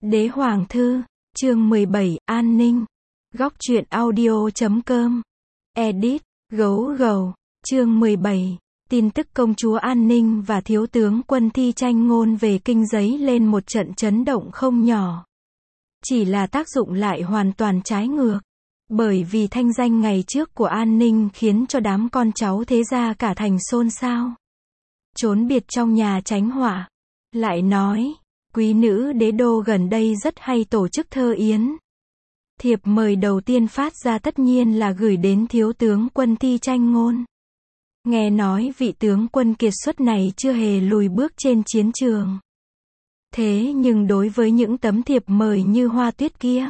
Đế Hoàng Thư, chương 17, An Ninh. Góc truyện audio.com. Edit, gấu gầu, chương 17. Tin tức công chúa An Ninh và thiếu tướng Quân Thi tranh ngôn về kinh giấy lên một trận chấn động không nhỏ. Chỉ là tác dụng lại hoàn toàn trái ngược. Bởi vì thanh danh ngày trước của An Ninh khiến cho đám con cháu thế gia cả thành xôn xao. Trốn biệt trong nhà tránh họa. Lại nói, quý nữ đế đô gần đây rất hay tổ chức thơ yến. Thiệp mời đầu tiên phát ra tất nhiên là gửi đến thiếu tướng Quân Thi tranh ngôn. Nghe nói vị tướng quân kiệt xuất này chưa hề lùi bước trên chiến trường. Thế nhưng đối với những tấm thiệp mời như hoa tuyết kia,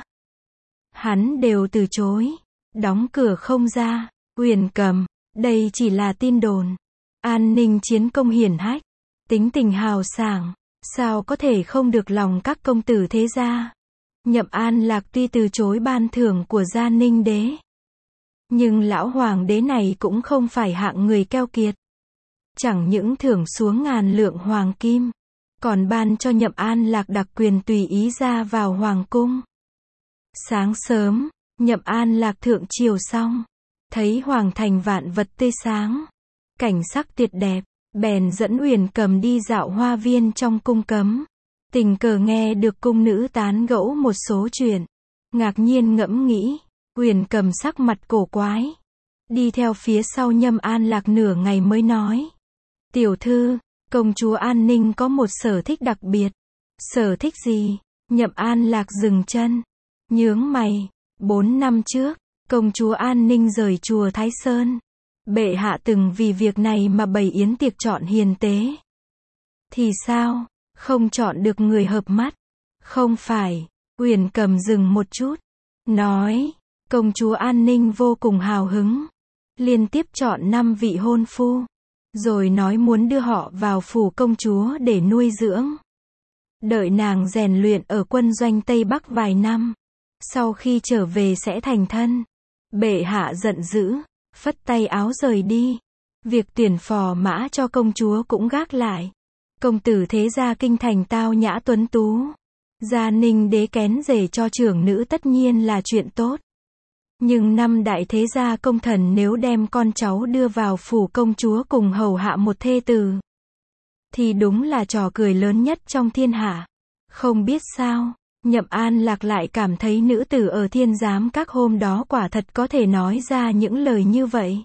hắn đều từ chối, đóng cửa không ra. Uyển Cầm, đây chỉ là tin đồn. An Ninh chiến công hiển hách, tính tình hào sảng, sao có thể không được lòng các công tử thế gia. Nhậm An Lạc tuy từ chối ban thưởng của Gia Ninh đế, nhưng lão hoàng đế này cũng không phải hạng người keo kiệt. Chẳng những thưởng xuống ngàn lượng hoàng kim, còn ban cho Nhậm An Lạc đặc quyền tùy ý ra vào hoàng cung. Sáng sớm, Nhậm An Lạc thượng triều xong, thấy hoàng thành vạn vật tươi sáng, cảnh sắc tuyệt đẹp, bèn dẫn Uyển Cầm đi dạo hoa viên trong cung cấm. Tình cờ nghe được cung nữ tán gẫu một số chuyện, ngạc nhiên ngẫm nghĩ. Uyển Cầm sắc mặt cổ quái, đi theo phía sau Nhậm An Lạc nửa ngày mới nói: tiểu thư, công chúa An Ninh có một sở thích đặc biệt. Sở thích gì? Nhậm An Lạc dừng chân, nhướng mày. 4 năm trước, công chúa An Ninh rời chùa Thái Sơn. Bệ hạ từng vì việc này mà bày yến tiệc chọn hiền tế. Thì sao? Không chọn được người hợp mắt? Không phải. Uyển Cầm dừng một chút, nói, công chúa An Ninh vô cùng hào hứng, liên tiếp chọn 5 vị hôn phu, rồi nói muốn đưa họ vào phủ công chúa để nuôi dưỡng. Đợi nàng rèn luyện ở quân doanh Tây Bắc vài năm, sau khi trở về sẽ thành thân. Bệ hạ giận dữ, phất tay áo rời đi. Việc tuyển phò mã cho công chúa cũng gác lại. Công tử thế gia kinh thành tao nhã tuấn tú, Gia Ninh đế kén rể cho trưởng nữ tất nhiên là chuyện tốt. Nhưng 5 đại thế gia công thần nếu đem con cháu đưa vào phủ công chúa cùng hầu hạ một thê tử, thì đúng là trò cười lớn nhất trong thiên hạ. Không biết sao, Nhậm An Lạc lại cảm thấy nữ tử ở thiên giám các hôm đó quả thật có thể nói ra những lời như vậy.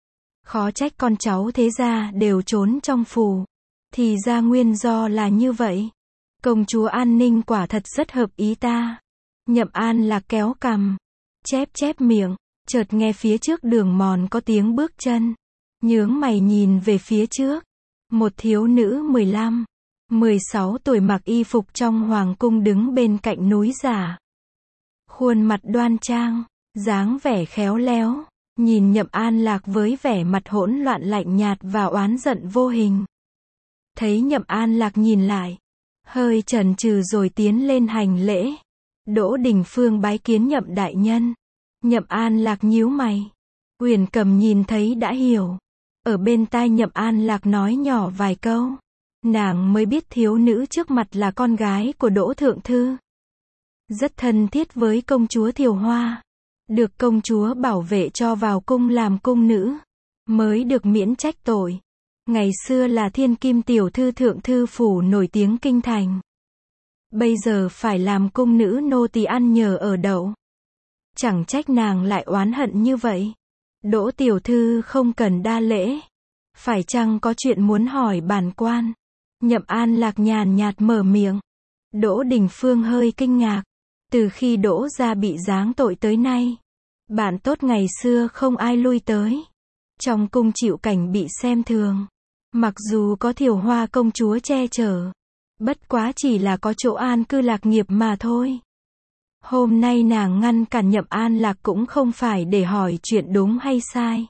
Khó trách con cháu thế gia đều trốn trong phủ. Thì ra nguyên do là như vậy. Công chúa An Ninh quả thật rất hợp ý ta. Nhậm An Lạc kéo cằm, chép miệng, chợt nghe phía trước đường mòn có tiếng bước chân. Nhướng mày nhìn về phía trước. Một thiếu nữ 15, 16 tuổi mặc y phục trong hoàng cung đứng bên cạnh núi giả. Khuôn mặt đoan trang, dáng vẻ khéo léo, nhìn Nhậm An Lạc với vẻ mặt hỗn loạn lạnh nhạt và oán giận vô hình. Thấy Nhậm An Lạc nhìn lại, hơi chần chừ rồi tiến lên hành lễ. Đỗ Đình Phương bái kiến Nhậm đại nhân. Nhậm An Lạc nhíu mày. Uyển Cầm nhìn thấy đã hiểu. Ở bên tai Nhậm An Lạc nói nhỏ vài câu. Nàng mới biết thiếu nữ trước mặt là con gái của Đỗ Thượng Thư. Rất thân thiết với công chúa Thiều Hoa. Được công chúa bảo vệ cho vào cung làm cung nữ, mới được miễn trách tội. Ngày xưa là thiên kim tiểu thư thượng thư phủ nổi tiếng kinh thành. Bây giờ phải làm cung nữ nô tỳ ăn nhờ ở đậu. Chẳng trách nàng lại oán hận như vậy. Đỗ tiểu thư không cần đa lễ. Phải chăng có chuyện muốn hỏi bản quan? Nhậm An Lạc nhàn nhạt mở miệng. Đỗ Đình Phương hơi kinh ngạc. Từ khi Đỗ gia bị giáng tội tới nay, bạn tốt ngày xưa không ai lui tới. Trong cung chịu cảnh bị xem thường. Mặc dù có Thiều Hoa công chúa che chở, bất quá chỉ là có chỗ an cư lạc nghiệp mà thôi. Hôm nay nàng ngăn cản Nhậm An Lạc cũng không phải để hỏi chuyện đúng hay sai.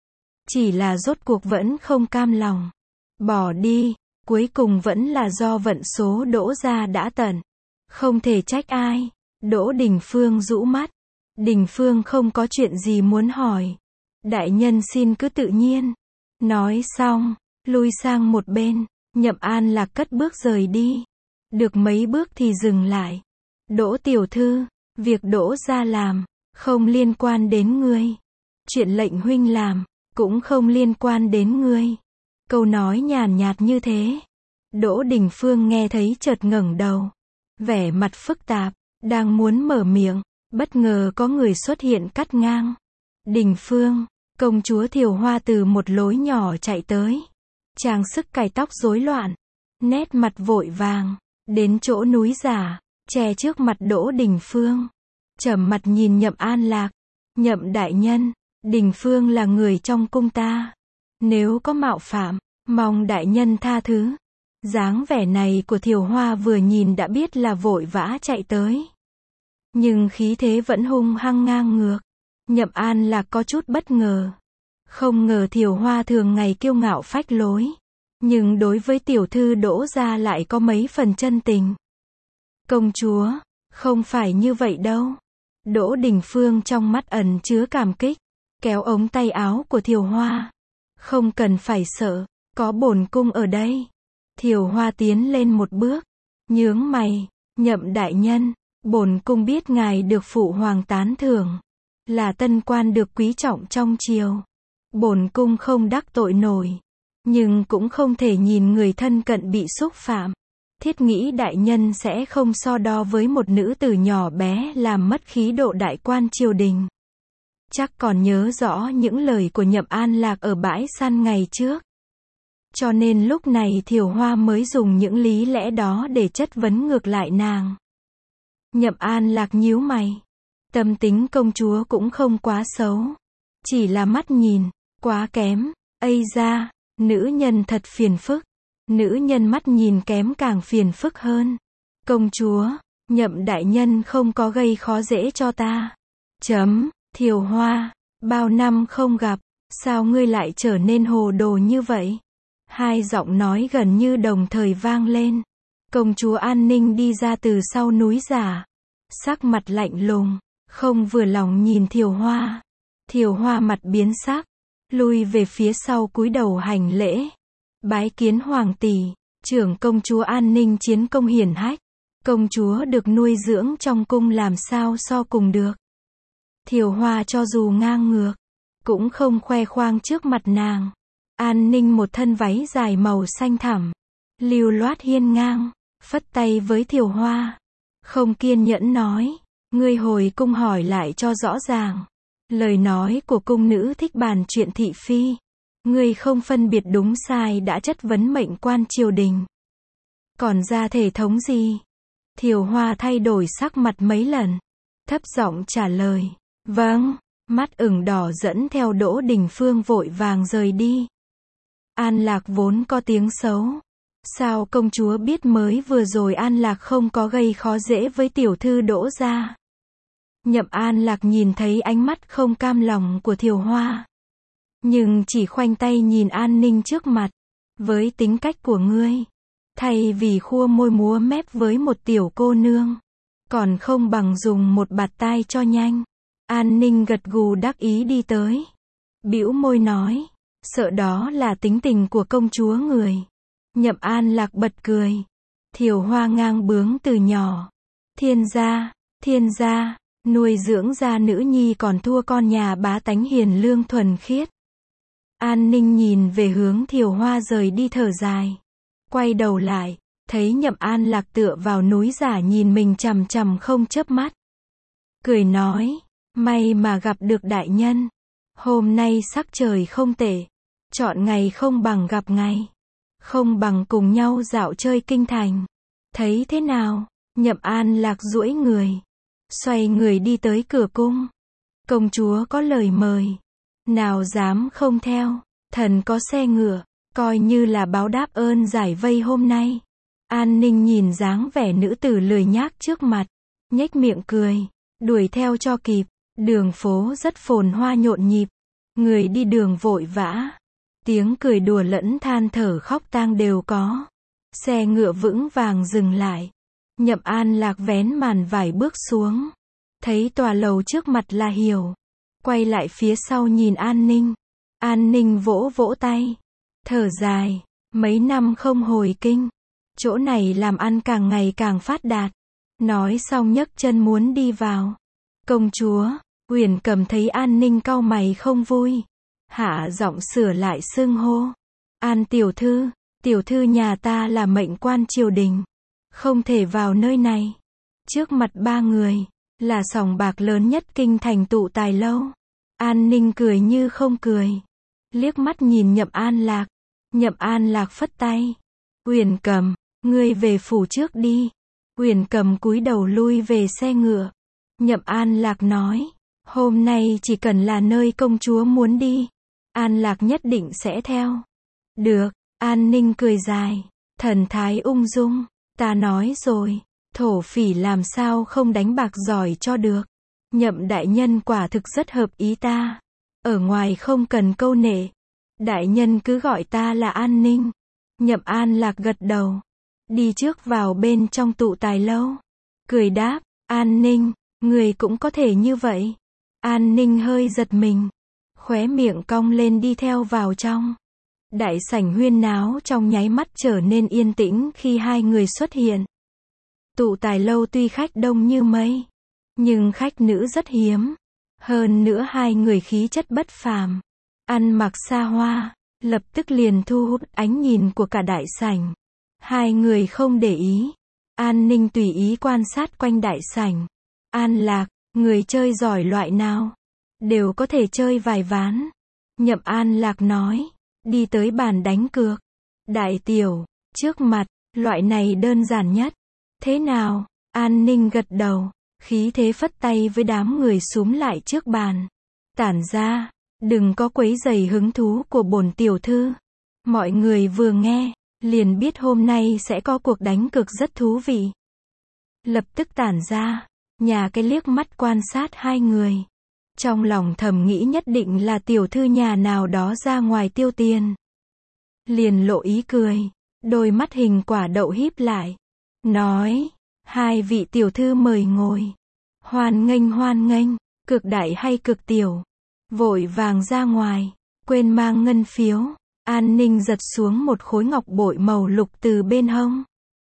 Chỉ là rốt cuộc vẫn không cam lòng. Bỏ đi, cuối cùng vẫn là do vận số Đỗ gia đã tận. Không thể trách ai. Đỗ Đình Phương rũ mắt. Đình Phương không có chuyện gì muốn hỏi. Đại nhân xin cứ tự nhiên. Nói xong, lui sang một bên, Nhậm An Lạc cất bước rời đi. Được mấy bước thì dừng lại. Đỗ tiểu thư, việc Đỗ gia làm, không liên quan đến ngươi. Chuyện lệnh huynh làm, cũng không liên quan đến ngươi. Câu nói nhàn nhạt như thế. Đỗ Đình Phương nghe thấy chợt ngẩng đầu. Vẻ mặt phức tạp, đang muốn mở miệng, bất ngờ có người xuất hiện cắt ngang. Đình Phương, công chúa Thiều Hoa từ một lối nhỏ chạy tới. Trang sức cài tóc rối loạn, nét mặt vội vàng, đến chỗ núi giả, che trước mặt Đỗ Đình Phương. Trầm mặt nhìn Nhậm An Lạc. Nhậm đại nhân, Đình Phương là người trong cung ta. Nếu có mạo phạm, mong đại nhân tha thứ. Dáng vẻ này của Thiều Hoa vừa nhìn đã biết là vội vã chạy tới. Nhưng khí thế vẫn hung hăng ngang ngược. Nhậm An Lạc có chút bất ngờ. Không ngờ Thiều Hoa thường ngày kiêu ngạo phách lối. Nhưng đối với tiểu thư Đỗ gia lại có mấy phần chân tình. Công chúa, không phải như vậy đâu. Đỗ Đình Phương trong mắt ẩn chứa cảm kích, kéo ống tay áo của Thiều Hoa. Không cần phải sợ, có bổn cung ở đây. Thiều Hoa tiến lên một bước, nhướng mày, Nhậm đại nhân, bổn cung biết ngài được phụ hoàng tán thưởng, là tân quan được quý trọng trong triều. Bổn cung không đắc tội nổi, nhưng cũng không thể nhìn người thân cận bị xúc phạm. Thiết nghĩ đại nhân sẽ không so đo với một nữ tử nhỏ bé làm mất khí độ đại quan triều đình. Chắc còn nhớ rõ những lời của Nhậm An Lạc ở bãi săn ngày trước. Cho nên lúc này Thiều Hoa mới dùng những lý lẽ đó để chất vấn ngược lại nàng. Nhậm An Lạc nhíu mày. Tâm tính công chúa cũng không quá xấu. Chỉ là mắt nhìn, quá kém. Ây da, nữ nhân thật phiền phức. Nữ nhân mắt nhìn kém càng phiền phức hơn. Công chúa, Nhậm đại nhân không có gây khó dễ cho ta. Thiều Hoa, bao năm không gặp, sao ngươi lại trở nên hồ đồ như vậy? Hai giọng nói gần như đồng thời vang lên. Công chúa An Ninh đi ra từ sau núi giả. Sắc mặt lạnh lùng, không vừa lòng nhìn Thiều Hoa. Thiều Hoa mặt biến sắc, lui về phía sau cúi đầu hành lễ. Bái kiến hoàng tỷ, trưởng công chúa An Ninh chiến công hiển hách. Công chúa được nuôi dưỡng trong cung làm sao so cùng được. Thiều Hoa cho dù ngang ngược, cũng không khoe khoang trước mặt nàng. An Ninh một thân váy dài màu xanh thẳm, lưu loát hiên ngang, phất tay với Thiều Hoa. Không kiên nhẫn nói, ngươi hồi cung hỏi lại cho rõ ràng. Lời nói của cung nữ thích bàn chuyện thị phi. Ngươi không phân biệt đúng sai đã chất vấn mệnh quan triều đình. Còn ra thể thống gì? Thiều Hoa thay đổi sắc mặt mấy lần, thấp giọng trả lời. Vâng, mắt ửng đỏ dẫn theo Đỗ Đình Phương vội vàng rời đi. An Lạc vốn có tiếng xấu. Sao công chúa biết mới vừa rồi An Lạc không có gây khó dễ với tiểu thư Đỗ gia? Nhậm An Lạc nhìn thấy ánh mắt không cam lòng của Thiều Hoa. Nhưng chỉ khoanh tay nhìn An Ninh trước mặt. Với tính cách của ngươi, thay vì khua môi múa mép với một tiểu cô nương, còn không bằng dùng một bạt tai cho nhanh. An Ninh gật gù đắc ý đi tới. Bĩu môi nói, sợ đó là tính tình của công chúa người. Nhậm An Lạc bật cười. Thiều Hoa ngang bướng từ nhỏ. Thiên gia, nuôi dưỡng ra nữ nhi còn thua con nhà bá tánh hiền lương thuần khiết. An Ninh nhìn về hướng Thiều Hoa rời đi thở dài. Quay đầu lại, thấy Nhậm An Lạc tựa vào núi giả nhìn mình chằm chằm không chớp mắt. Cười nói, may mà gặp được đại nhân. Hôm nay sắc trời không tệ. Chọn ngày không bằng gặp ngày. Không bằng cùng nhau dạo chơi kinh thành. Thấy thế nào? Nhậm An Lạc duỗi người. Xoay người đi tới cửa cung. Công chúa có lời mời. Nào dám không theo. Thần có xe ngựa. Coi như là báo đáp ơn giải vây hôm nay. An Ninh nhìn dáng vẻ nữ tử lười nhác trước mặt. Nhếch miệng cười. Đuổi theo cho kịp. Đường phố rất phồn hoa nhộn nhịp. Người đi đường vội vã. Tiếng cười đùa lẫn than thở khóc tang đều có. Xe ngựa vững vàng dừng lại. Nhậm An Lạc vén màn vải bước xuống. Thấy tòa lầu trước mặt là Hiểu. Quay lại phía sau nhìn An Ninh. An Ninh vỗ vỗ tay. Thở dài. Mấy năm không hồi kinh. Chỗ này làm ăn càng ngày càng phát đạt. Nói xong nhấc chân muốn đi vào. Công chúa, Uyển Cầm thấy An Ninh cau mày không vui. Hạ giọng sửa lại xưng hô. An tiểu thư nhà ta là mệnh quan triều đình. Không thể vào nơi này. Trước mặt ba người, là sòng bạc lớn nhất kinh thành Tụ Tài Lâu. An Ninh cười như không cười. Liếc mắt nhìn Nhậm An Lạc. Nhậm An Lạc phất tay. Uyển Cầm, ngươi về phủ trước đi. Uyển Cầm cúi đầu lui về xe ngựa. Nhậm An Lạc nói, hôm nay chỉ cần là nơi công chúa muốn đi, An Lạc nhất định sẽ theo. Được, An Ninh cười dài, thần thái ung dung, ta nói rồi, thổ phỉ làm sao không đánh bạc giỏi cho được. Nhậm đại nhân quả thực rất hợp ý ta. Ở ngoài không cần câu nệ. Đại nhân cứ gọi ta là An Ninh. Nhậm An Lạc gật đầu. Đi trước vào bên trong Tụ Tài Lâu. Cười đáp, An Ninh, người cũng có thể như vậy. An Ninh hơi giật mình. Khóe miệng cong lên đi theo vào trong. Đại sảnh huyên náo trong nháy mắt trở nên yên tĩnh khi hai người xuất hiện. Tụ Tài Lâu tuy khách đông như mây, nhưng khách nữ rất hiếm. Hơn nữa hai người khí chất bất phàm, ăn mặc xa hoa, lập tức liền thu hút ánh nhìn của cả đại sảnh. Hai người không để ý. An Ninh tùy ý quan sát quanh đại sảnh. An Lạc, người chơi giỏi loại nào? Đều có thể chơi vài ván. Nhậm An Lạc nói, đi tới bàn đánh cược. Đại tiểu, trước mặt, loại này đơn giản nhất. Thế nào? An Ninh gật đầu, khí thế phất tay với đám người xúm lại trước bàn. Tản ra, đừng có quấy rầy hứng thú của bổn tiểu thư. Mọi người vừa nghe, liền biết hôm nay sẽ có cuộc đánh cược rất thú vị. Lập tức tản ra, nhà cái liếc mắt quan sát hai người. Trong lòng thầm nghĩ nhất định là tiểu thư nhà nào đó ra ngoài tiêu tiền. Liền lộ ý cười, đôi mắt hình quả đậu híp lại. Nói, hai vị tiểu thư mời ngồi. Hoan nghênh, cực đại hay cực tiểu. Vội vàng ra ngoài, quên mang ngân phiếu. An Ninh giật xuống một khối ngọc bội màu lục từ bên hông.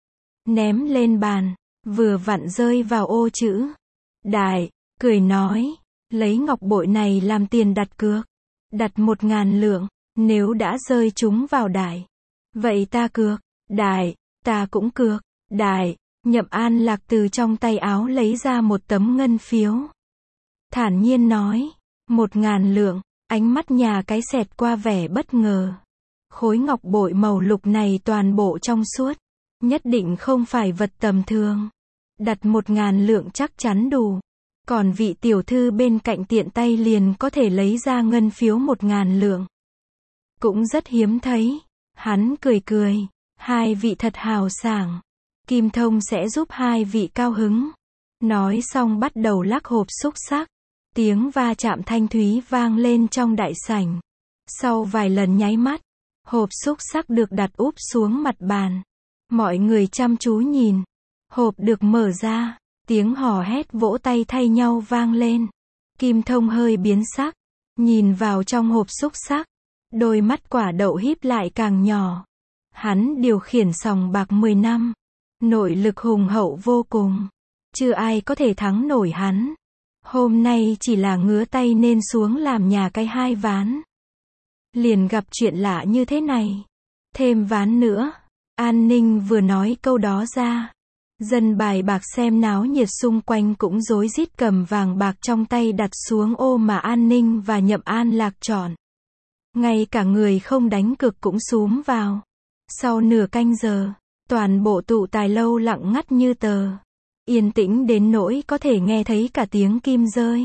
Ném lên bàn, vừa vặn rơi vào ô chữ. Đại, cười nói, lấy ngọc bội này làm tiền đặt cược. Đặt 1.000 lượng, nếu đã rơi chúng vào đại. Vậy ta cược, đại, ta cũng cược, đại. Nhậm An Lạc từ trong tay áo lấy ra một tấm ngân phiếu. Thản nhiên nói, 1.000 lượng, ánh mắt nhà cái xẹt qua vẻ bất ngờ. Khối ngọc bội màu lục này toàn bộ trong suốt, nhất định không phải vật tầm thường. Đặt 1.000 lượng chắc chắn đủ. Còn vị tiểu thư bên cạnh tiện tay liền có thể lấy ra ngân phiếu 1.000 lượng. Cũng rất hiếm thấy. Hắn cười, hai vị thật hào sảng. Kim Thông sẽ giúp hai vị cao hứng. Nói xong bắt đầu lắc hộp xúc xắc. Tiếng va chạm thanh thúy vang lên trong đại sảnh. Sau vài lần nháy mắt, hộp xúc xắc được đặt úp xuống mặt bàn. Mọi người chăm chú nhìn. Hộp được mở ra. Tiếng hò hét vỗ tay thay nhau vang lên. Kim Thông hơi biến sắc. Nhìn vào trong hộp xúc xắc. Đôi mắt quả đậu híp lại càng nhỏ. Hắn điều khiển sòng bạc 10 năm. Nội lực hùng hậu vô cùng. Chưa ai có thể thắng nổi hắn. Hôm nay chỉ là ngứa tay nên xuống làm nhà cái 2 ván. Liền gặp chuyện lạ như thế này. Thêm ván nữa. An Ninh vừa nói câu đó ra. Dân bài bạc xem náo nhiệt xung quanh cũng rối rít cầm vàng bạc trong tay đặt xuống ô mà An Ninh và Nhậm An Lạc chọn. Ngay cả người không đánh cược cũng xúm vào. Sau nửa canh giờ, toàn bộ Tụ Tài Lâu lặng ngắt như tờ. Yên tĩnh đến nỗi có thể nghe thấy cả tiếng kim rơi.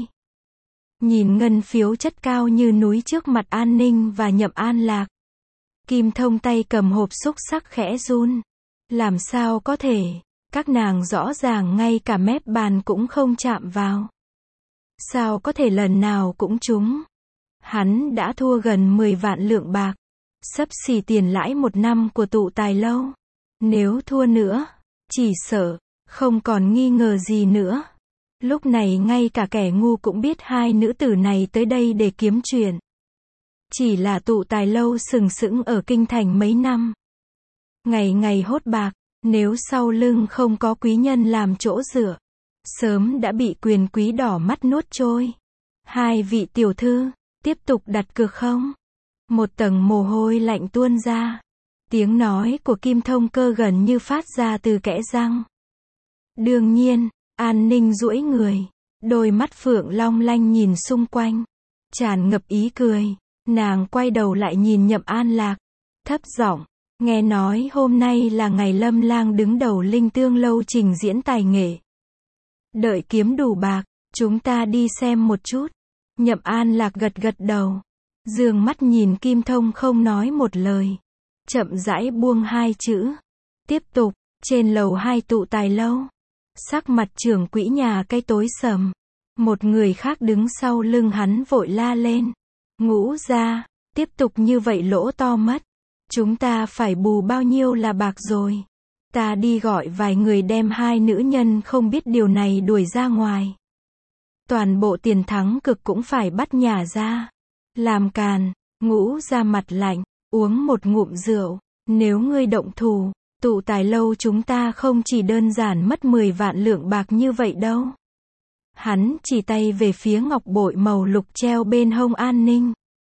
Nhìn ngân phiếu chất cao như núi trước mặt An Ninh và Nhậm An Lạc. Kim Thông tay cầm hộp xúc xắc khẽ run. Làm sao có thể, các nàng rõ ràng ngay cả mép bàn cũng không chạm vào. Sao có thể lần nào cũng trúng. Hắn đã thua gần 10 vạn lượng bạc. Xấp xỉ tiền lãi 1 năm của Tụ Tài Lâu. Nếu thua nữa, chỉ sợ, không còn nghi ngờ gì nữa. Lúc này ngay cả kẻ ngu cũng biết hai nữ tử này tới đây để kiếm chuyện. Chỉ là Tụ Tài Lâu sừng sững ở kinh thành mấy năm. Ngày ngày hốt bạc, Nếu sau lưng không có quý nhân làm chỗ dựa, sớm đã bị quyền quý đỏ mắt nuốt trôi. Hai vị tiểu thư, tiếp tục đặt cược không? Một tầng mồ hôi lạnh tuôn ra. Tiếng nói của Kim Thông Cơ gần như phát ra từ kẽ răng. Đương nhiên, An Ninh duỗi người, đôi mắt phượng long lanh nhìn xung quanh, tràn ngập ý cười. Nàng quay đầu lại nhìn Nhậm An Lạc, thấp giọng, nghe nói hôm nay là ngày Lâm Lang đứng đầu Linh Tương lâu trình diễn tài nghệ. Đợi kiếm đủ bạc, chúng ta đi xem một chút. Nhậm An Lạc gật gật đầu, dương mắt nhìn Kim Thông không nói một lời, chậm rãi buông hai chữ. Tiếp tục, trên lầu 2 tụ tài lâu. Sắc mặt trưởng quỹ nhà cây tối sầm. Một người khác đứng sau lưng hắn vội la lên. Ngũ gia, tiếp tục như vậy lỗ to mất. Chúng ta phải bù bao nhiêu là bạc rồi. Ta đi gọi vài người đem hai nữ nhân không biết điều này đuổi ra ngoài. Toàn bộ tiền thắng cực cũng phải bắt nhả ra. Làm càn, Ngũ gia mặt lạnh, uống một ngụm rượu. Nếu ngươi động thủ, tụ tài lâu chúng ta không chỉ đơn giản mất 10 vạn lượng bạc như vậy đâu. Hắn chỉ tay về phía ngọc bội màu lục treo bên hông An Ninh.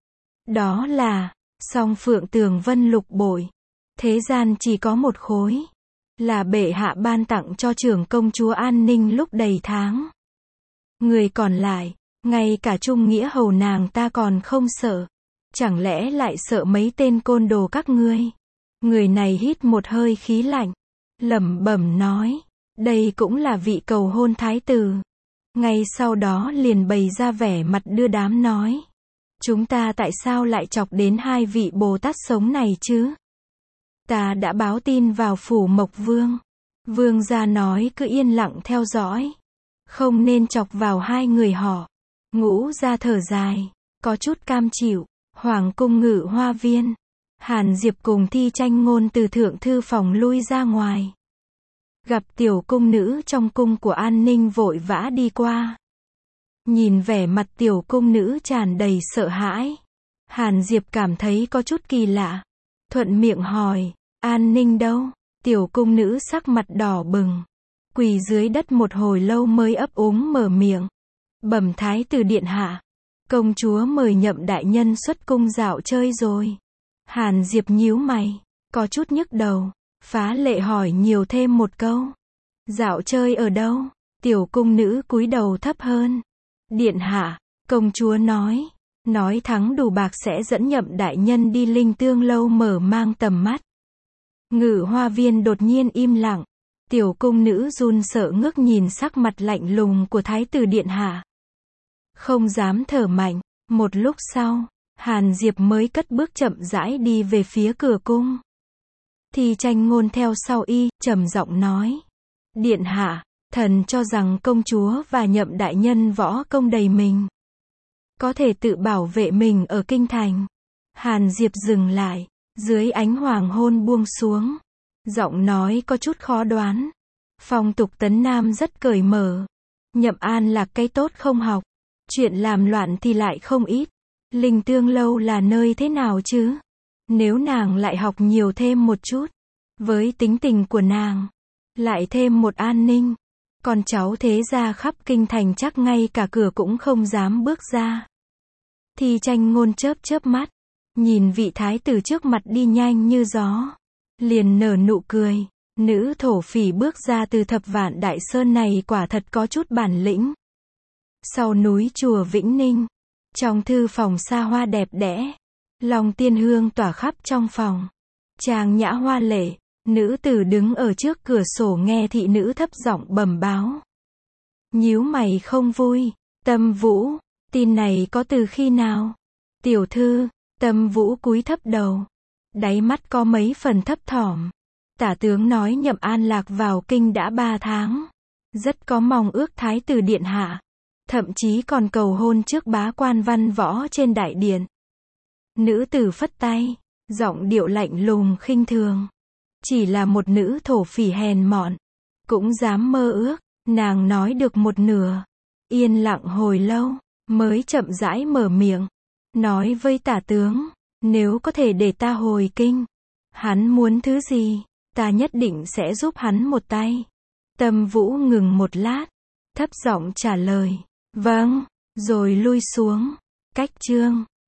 Đó là Song Phượng Tường Vân lục bội. Thế gian chỉ có một khối. Là bệ hạ ban tặng cho trưởng công chúa An Ninh lúc đầy tháng. Người còn lại, ngay cả trung nghĩa hầu nàng ta còn không sợ. Chẳng lẽ lại sợ mấy tên côn đồ các ngươi? Người này hít một hơi khí lạnh, lẩm bẩm nói, đây cũng là vị cầu hôn thái tử. Ngay sau đó liền bày ra vẻ mặt đưa đám nói, chúng ta tại sao lại chọc đến hai vị Bồ Tát sống này chứ? Ta đã báo tin vào phủ Mộc Vương. Vương gia nói cứ yên lặng theo dõi, không nên chọc vào hai người họ. Ngũ gia thở dài, có chút cam chịu. Hoàng cung Ngự Hoa Viên. Hàn Diệp cùng Thi Tranh Ngôn từ thượng thư phòng lui ra ngoài. Gặp tiểu cung nữ trong cung của An Ninh vội vã đi qua. Nhìn vẻ mặt tiểu cung nữ tràn đầy sợ hãi. Hàn Diệp cảm thấy có chút kỳ lạ. Thuận miệng hỏi, An Ninh đâu? Tiểu cung nữ sắc mặt đỏ bừng. Quỳ dưới đất một hồi lâu mới ấp úng mở miệng. Bẩm thái tử điện hạ. Công chúa mời Nhậm đại nhân xuất cung dạo chơi rồi. Hàn Diệp nhíu mày, có chút nhức đầu, phá lệ hỏi nhiều thêm một câu. Dạo chơi ở đâu? Tiểu cung nữ cúi đầu thấp hơn. Điện hạ, công chúa nói thắng đủ bạc sẽ dẫn Nhậm đại nhân đi Linh Tương lâu mở mang tầm mắt. Ngự Hoa Viên đột nhiên im lặng. Tiểu cung nữ run sợ ngước nhìn sắc mặt lạnh lùng của thái tử điện hạ. Không dám thở mạnh. Một lúc sau, Hàn Diệp mới cất bước chậm rãi đi về phía cửa cung. Thi Tranh Ngôn theo sau y, trầm giọng nói. Điện hạ, thần cho rằng công chúa và Nhậm đại nhân võ công đầy mình. Có thể tự bảo vệ mình ở kinh thành. Hàn Diệp dừng lại, dưới ánh hoàng hôn buông xuống. Giọng nói có chút khó đoán. Phong tục Tấn Nam rất cởi mở. Nhậm An Lạc cái tốt không học. Chuyện làm loạn thì lại không ít. Linh Tương lâu là nơi thế nào chứ? Nếu nàng lại học nhiều thêm một chút. Với tính tình của nàng. Lại thêm một An Ninh. Con cháu thế gia khắp kinh thành chắc ngay cả cửa cũng không dám bước ra. Thi Tranh Ngôn chớp chớp mắt. Nhìn vị thái tử trước mặt đi nhanh như gió. Liền nở nụ cười. Nữ thổ phỉ bước ra từ Thập Vạn Đại Sơn này quả thật có chút bản lĩnh. Sau núi chùa Vĩnh Ninh, trong thư phòng xa hoa đẹp đẽ, lòng tiên hương tỏa khắp trong phòng. Trang nhã hoa lệ, nữ tử đứng ở trước cửa sổ nghe thị nữ thấp giọng bẩm báo. Nhíu mày không vui, Tâm Vũ, tin này có từ khi nào? Tiểu thư, Tâm Vũ cúi thấp đầu, đáy mắt có mấy phần thấp thỏm. Tả tướng nói Nhậm An Lạc vào kinh đã 3 tháng, rất có mong ước thái tử điện hạ. Thậm chí còn cầu hôn trước bá quan văn võ trên đại điện. Nữ tử phất tay, giọng điệu lạnh lùng khinh thường. Chỉ là một nữ thổ phỉ hèn mọn, cũng dám mơ ước. Nàng nói được một nửa, yên lặng hồi lâu, mới chậm rãi mở miệng. Nói với tả tướng, nếu có thể để ta hồi kinh, hắn muốn thứ gì, Ta nhất định sẽ giúp hắn một tay. Tâm Vũ ngừng một lát, thấp giọng trả lời. Vâng, rồi lui xuống. Cách chương